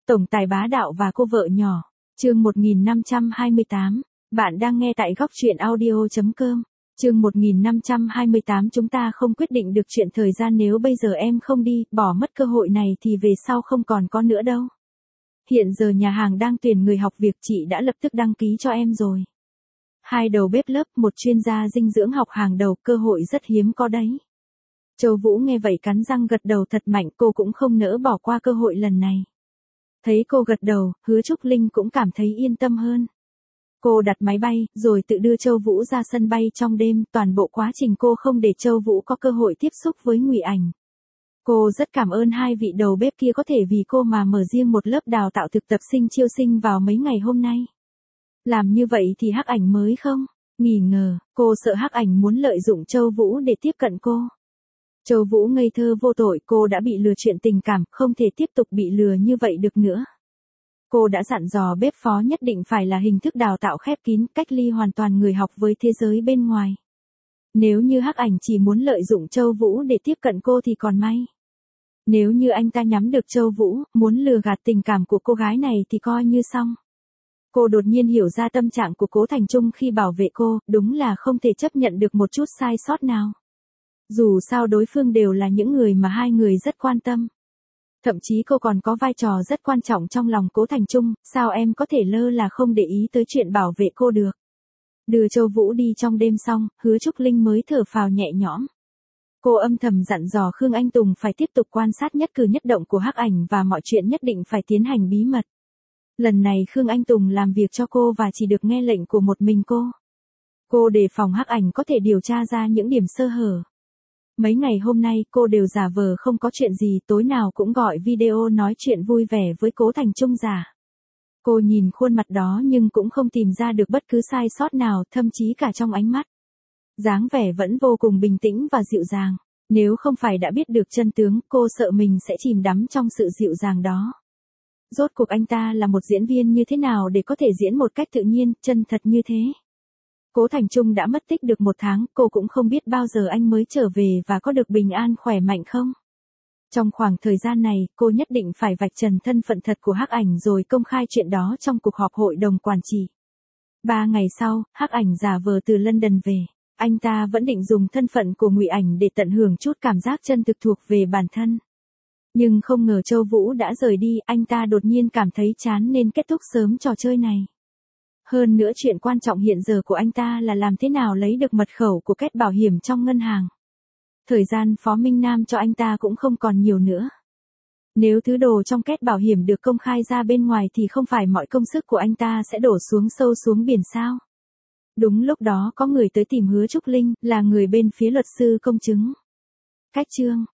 Tổng tài bá đạo và cô vợ nhỏ. Chương 1528. Bạn đang nghe tại góc truyện audio.com. Chương 1528. Chúng ta không quyết định được chuyện thời gian, nếu bây giờ em không đi, bỏ mất cơ hội này thì về sau không còn có nữa đâu. Hiện giờ nhà hàng đang tuyển người học việc, chị đã lập tức đăng ký cho em rồi. 2 đầu bếp lớp, một chuyên gia dinh dưỡng học hàng đầu, cơ hội rất hiếm có đấy. Châu Vũ nghe vậy cắn răng gật đầu thật mạnh, cô cũng không nỡ bỏ qua cơ hội lần này. Thấy cô gật đầu, Hứa Trúc Linh cũng cảm thấy yên tâm hơn. Cô đặt máy bay, rồi tự đưa Châu Vũ ra sân bay trong đêm, toàn bộ quá trình cô không để Châu Vũ có cơ hội tiếp xúc với Ngụy Ảnh. Cô rất cảm ơn 2 vị đầu bếp kia có thể vì cô mà mở riêng một lớp đào tạo thực tập sinh chiêu sinh vào mấy ngày hôm nay. Làm như vậy thì Hắc Ảnh mới không nghi ngờ, cô sợ Hắc Ảnh muốn lợi dụng Châu Vũ để tiếp cận cô. Châu Vũ ngây thơ vô tội, cô đã bị lừa chuyện tình cảm, không thể tiếp tục bị lừa như vậy được nữa. Cô đã dặn dò bếp phó nhất định phải là hình thức đào tạo khép kín, cách ly hoàn toàn người học với thế giới bên ngoài. Nếu như Hắc Ảnh chỉ muốn lợi dụng Châu Vũ để tiếp cận cô thì còn may. Nếu như anh ta nhắm được Châu Vũ, muốn lừa gạt tình cảm của cô gái này thì coi như xong. Cô đột nhiên hiểu ra tâm trạng của Cố Thành Trung khi bảo vệ cô, đúng là không thể chấp nhận được một chút sai sót nào. Dù sao đối phương đều là những người mà 2 người rất quan tâm. Thậm chí cô còn có vai trò rất quan trọng trong lòng Cố Thành Trung, sao em có thể lơ là không để ý tới chuyện bảo vệ cô được. Đưa Châu Vũ đi trong đêm xong, Hứa Trúc Linh mới thở phào nhẹ nhõm. Cô âm thầm dặn dò Khương Anh Tùng phải tiếp tục quan sát nhất cử nhất động của Hắc Ảnh và mọi chuyện nhất định phải tiến hành bí mật. Lần này Khương Anh Tùng làm việc cho cô và chỉ được nghe lệnh của một mình cô. Cô đề phòng Hắc Ảnh có thể điều tra ra những điểm sơ hở. Mấy ngày hôm nay cô đều giả vờ không có chuyện gì, tối nào cũng gọi video nói chuyện vui vẻ với Cố Thành Trung giả. Cô nhìn khuôn mặt đó nhưng cũng không tìm ra được bất cứ sai sót nào, thậm chí cả trong ánh mắt. Dáng vẻ vẫn vô cùng bình tĩnh và dịu dàng. Nếu không phải đã biết được chân tướng, cô sợ mình sẽ chìm đắm trong sự dịu dàng đó. Rốt cuộc anh ta là một diễn viên như thế nào để có thể diễn một cách tự nhiên, chân thật như thế? Cố Thành Trung đã mất tích được 1 tháng, cô cũng không biết bao giờ anh mới trở về và có được bình an khỏe mạnh không. Trong khoảng thời gian này, cô nhất định phải vạch trần thân phận thật của Hắc Ảnh rồi công khai chuyện đó trong cuộc họp hội đồng quản trị. 3 ngày sau, Hắc Ảnh giả vờ từ London về. Anh ta vẫn định dùng thân phận của Ngụy Ảnh để tận hưởng chút cảm giác chân thực thuộc về bản thân. Nhưng không ngờ Châu Vũ đã rời đi, anh ta đột nhiên cảm thấy chán nên kết thúc sớm trò chơi này. Hơn nữa chuyện quan trọng hiện giờ của anh ta là làm thế nào lấy được mật khẩu của két bảo hiểm trong ngân hàng. Thời gian Phó Minh Nam cho anh ta cũng không còn nhiều nữa. Nếu thứ đồ trong két bảo hiểm được công khai ra bên ngoài thì không phải mọi công sức của anh ta sẽ đổ xuống sâu xuống biển sao? Đúng lúc đó có người tới tìm Hứa Trúc Linh, là người bên phía luật sư công chứng. Cách chương